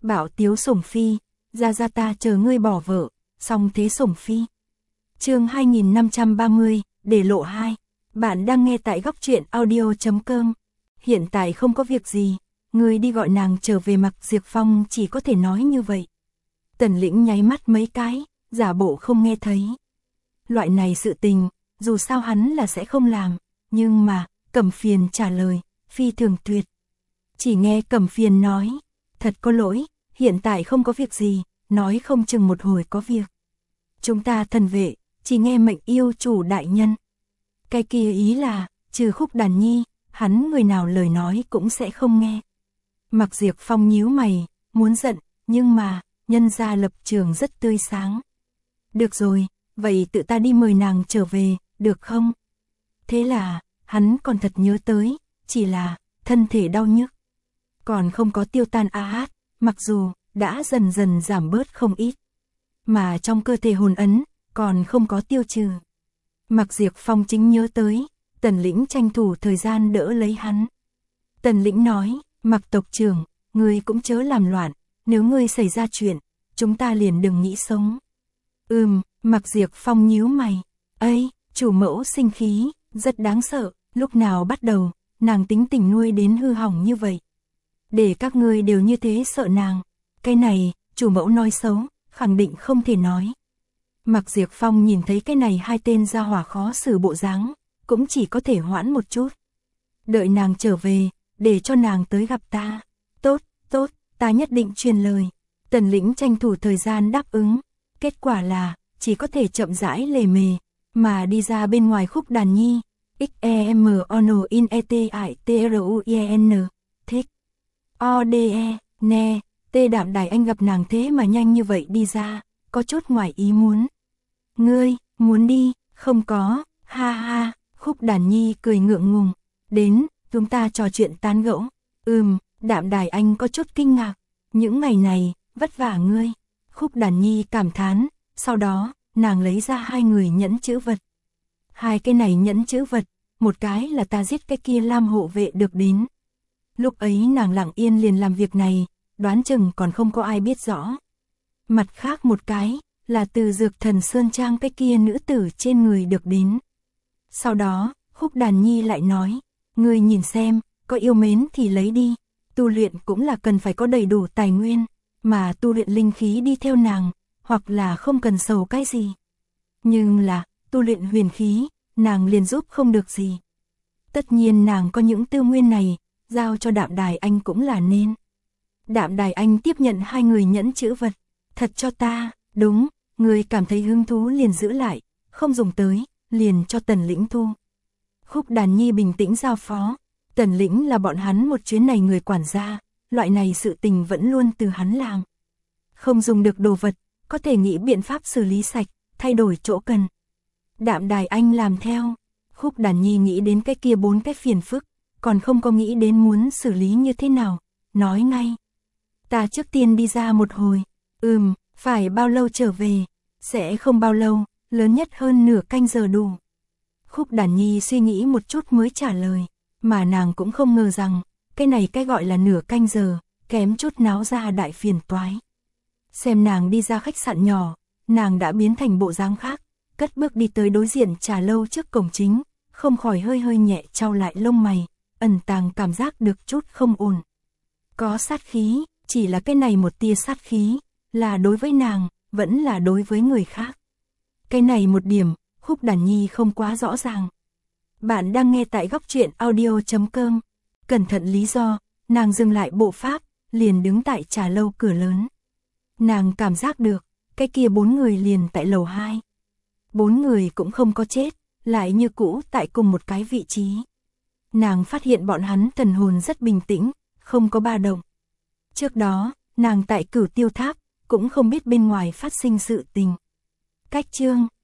Bạo tiếu sủng phi, ra ta chờ ngươi bỏ vợ, song thế sủng phi. Chương 2530, để lộ 2. Bạn đang nghe tại góc truyện audio.com. Hiện tại không có việc gì, ngươi đi gọi nàng trở về. Mặc Diệp Phong chỉ có thể nói như vậy. Tần Lĩnh nháy mắt mấy cái, giả bộ không nghe thấy. Loại này sự tình, dù sao hắn là sẽ không làm, nhưng mà, Cẩm Phiền trả lời, phi thường tuyệt. Chỉ nghe Cẩm Phiền nói, thật có lỗi, hiện tại không có việc gì, nói không chừng một hồi có việc. Chúng ta thần vệ, chỉ nghe mệnh yêu chủ đại nhân. Cái kia ý là, trừ Khúc Đàn Nhi, hắn người nào lời nói cũng sẽ không nghe. Mặc Diệp Phong nhíu mày, muốn giận, nhưng mà, nhân gia lập trường rất tươi sáng. Được rồi, vậy tự ta đi mời nàng trở về, được không? Thế là, hắn còn thật nhớ tới, chỉ là, thân thể đau nhức. Còn không có tiêu tan át, mặc dù, đã dần dần giảm bớt không ít. Mà trong cơ thể hồn ấn, còn không có tiêu trừ. Mặc Diệp Phong chính nhớ tới, Tần Lĩnh tranh thủ thời gian đỡ lấy hắn. Tần Lĩnh nói, Mặc tộc trưởng, ngươi cũng chớ làm loạn, nếu ngươi xảy ra chuyện, chúng ta liền đừng nghĩ sống. Mặc Diệp Phong nhíu mày, ây, chủ mẫu sinh khí, rất đáng sợ, lúc nào bắt đầu, nàng tính tình nuôi đến hư hỏng như vậy. Để các ngươi đều như thế sợ nàng, cái này, chủ mẫu nói xấu, khẳng định không thể nói. Mặc Diệp Phong nhìn thấy cái này hai tên gia hỏa khó xử bộ dáng, cũng chỉ có thể hoãn một chút. Đợi nàng trở về, để cho nàng tới gặp ta. Tốt, ta nhất định truyền lời. Tần Lĩnh tranh thủ thời gian đáp ứng. Kết quả là, chỉ có thể chậm rãi lề mề, mà đi ra bên ngoài. Khúc Đàn Nhi, XEMONINETITRUIN, thích. ODE, nè, Tê Đạm Đài Anh gặp nàng thế mà nhanh như vậy đi ra, có chút ngoài ý muốn. Ngươi, muốn đi, không có, ha ha, Khúc Đàn Nhi cười ngượng ngùng, đến, chúng ta trò chuyện tán gẫu. Đạm Đài Anh có chút kinh ngạc, những ngày này, vất vả ngươi. Khúc Đàn Nhi cảm thán, sau đó, nàng lấy ra hai người nhẫn chữ vật. Hai cái này nhẫn chữ vật, một cái là ta giết cái kia Lam hộ vệ được đến. Lúc ấy nàng lặng yên liền làm việc này, đoán chừng còn không có ai biết rõ. Mặt khác một cái, là từ Dược Thần Sơn Trang cái kia nữ tử trên người được đến. Sau đó, Khúc Đàn Nhi lại nói, ngươi nhìn xem, có yêu mến thì lấy đi, tu luyện cũng là cần phải có đầy đủ tài nguyên, mà tu luyện linh khí đi theo nàng, hoặc là không cần sầu cái gì. Nhưng là, tu luyện huyền khí, nàng liền giúp không được gì. Tất nhiên nàng có những tư nguyên này, giao cho Đạm Đài Anh cũng là nên. Đạm Đài Anh tiếp nhận hai người nhẫn chữ vật, thật cho ta, đúng, người cảm thấy hứng thú liền giữ lại, không dùng tới, liền cho Tần Lĩnh thu. Khúc Đàn Nhi bình tĩnh giao phó, Tần Lĩnh là bọn hắn một chuyến này người quản gia, loại này sự tình vẫn luôn từ hắn làm. Không dùng được đồ vật, có thể nghĩ biện pháp xử lý sạch, thay đổi chỗ cần. Đạm Đài Anh làm theo, Khúc Đàn Nhi nghĩ đến cái kia 4 cái phiền phức, còn không có nghĩ đến muốn xử lý như thế nào, nói ngay. Ta trước tiên đi ra một hồi, phải bao lâu trở về, sẽ không bao lâu, lớn nhất hơn nửa canh giờ đủ. Khúc Đàn Nhi suy nghĩ một chút mới trả lời, mà nàng cũng không ngờ rằng, cái này cái gọi là nửa canh giờ, kém chút náo ra đại phiền toái. Xem nàng đi ra khách sạn nhỏ, nàng đã biến thành bộ dáng khác, cất bước đi tới đối diện trà lâu trước cổng chính, không khỏi hơi nhẹ chau lại lông mày, ẩn tàng cảm giác được chút không ổn. Có sát khí, chỉ là cái này một tia sát khí, là đối với nàng, vẫn là đối với người khác. Cái này một điểm, Khúc Đàn Nhi không quá rõ ràng. Bạn đang nghe tại góc truyện audio.com. Cẩn thận lý do, nàng dừng lại bộ pháp, liền đứng tại trà lâu cửa lớn. Nàng cảm giác được, cái kia 4 người liền tại lầu 2. 4 người cũng không có chết, lại như cũ tại cùng một cái vị trí. Nàng phát hiện bọn hắn thần hồn rất bình tĩnh, không có ba động. Trước đó, nàng tại Cửu Tiêu Tháp, cũng không biết bên ngoài phát sinh sự tình. Cách chương